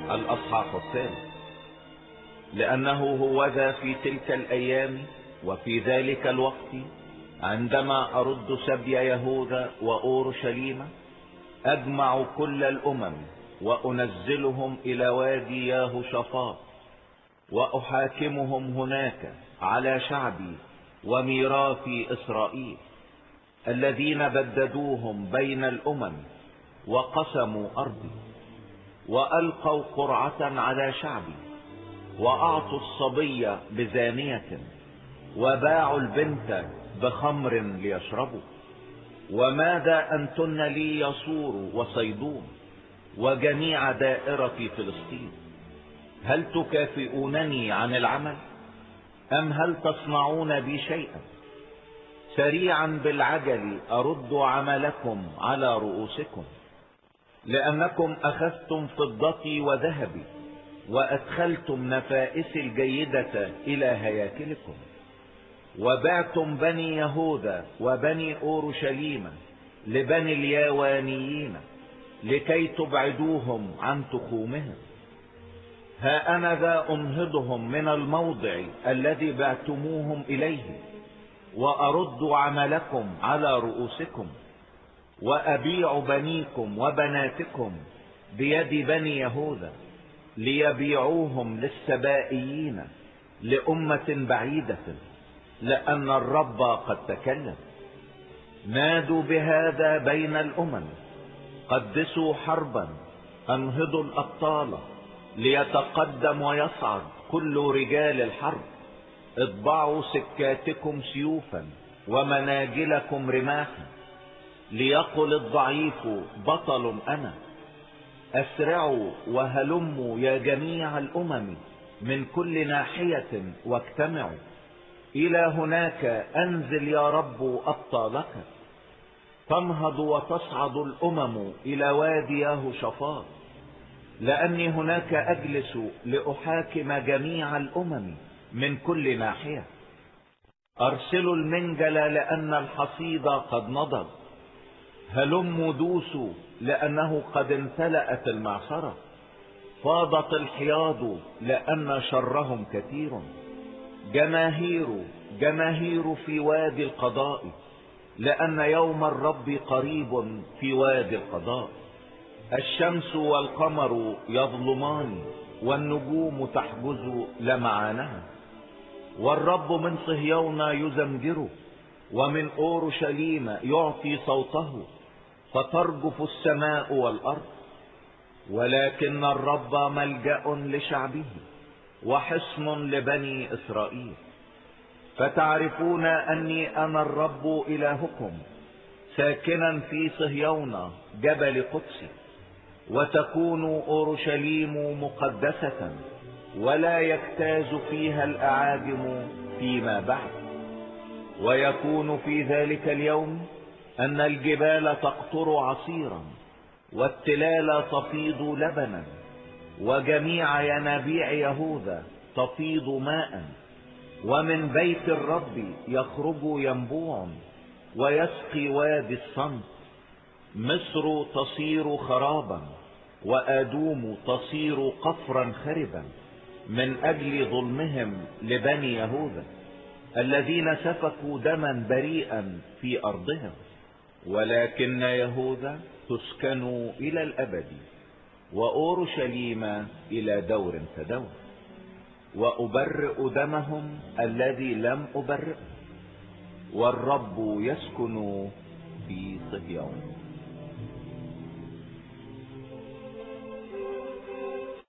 الأصحاح الثالث. لأنه هوذا في تلك الأيام وفي ذلك الوقت عندما أرد سبي يهوذا وأورشليم أجمع كل الأمم وأنزلهم إلى وادي يهوشافاط وأحاكمهم هناك على شعبي وميراثي إسرائيل الذين بددوهم بين الأمم وقسموا أرضي وألقوا قرعة على شعبي وأعطوا الصبي بزانية وباعوا البنت بخمر ليشربوا. وماذا أنتن لي يصور وصيدون وجميع دائرة فلسطين؟ هل تكافئونني عن العمل أم هل تصنعون بي شيئا؟ سريعا بالعجل أرد عملكم على رؤوسكم، لأنكم أخذتم فضتي وذهبي وأدخلتم نفائسي الجيدة إلى هياكلكم، وبعتم بني يهوذا وبني أورشليم لبني الياوانيين لكي تبعدوهم عن تخومهم. ها أنا ذا أنهضهم من الموضع الذي بعتموهم إليه وأرد عملكم على رؤوسكم، وأبيع بنيكم وبناتكم بيد بني يهوذا ليبيعوهم للسبائيين لأمة بعيدة، لأن الرب قد تكلم. نادوا بهذا بين الأمم، قدسوا حربا، انهضوا الأبطال ليتقدم ويصعد كل رجال الحرب. اطبعوا سكاتكم سيوفا ومناجلكم رماحا، ليقل الضعيف بطل أنا. أسرعوا وهلموا يا جميع الأمم من كل ناحية واجتمعوا إلى هناك. أنزل يا رب أبطالك. تنهض وتصعد الأمم إلى وادي يهوشافاط، لأني هناك أجلس لأحاكم جميع الأمم من كل ناحية. أرسلوا المنجل لأن الحصيد قد نضج، هلموا دوسوا لأنه قد امتلأت المعصرة. فاضت الحياض لأن شرهم كثير. جماهير في وادي القضاء، لأن يوم الرب قريب في وادي القضاء. الشمس والقمر يظلمان والنجوم تحجز لمعانها. والرب من صهيون يزمجر ومن أورشليم يعطي صوته، فترجف السماء والأرض. ولكن الرب ملجأ لشعبه وحصن لبني إسرائيل. فتعرفون أني أنا الرب إلهكم ساكنا في صهيون جبل قدسي. وتكون أورشليم مقدسة ولا يجتاز فيها الأعاجم فيما بعد. ويكون في ذلك اليوم أن الجبال تقطر عصيرا والتلال تفيض لبنا وجميع ينابيع يهوذا تفيض ماء. ومن بيت الرب يخرج ينبوع ويسقي وادي الصمت. مصر تصير خرابا وآدوم تصير قفرا خربا من أجل ظلمهم لبني يهوذا الذين سفكوا دما بريئا في أرضهم. ولكن يهوذا تسكن إلى الأبد وأورشليم إلى دور فدور. وأبرئ دمهم الذي لم أبرئه، والرب يسكن في صهيون.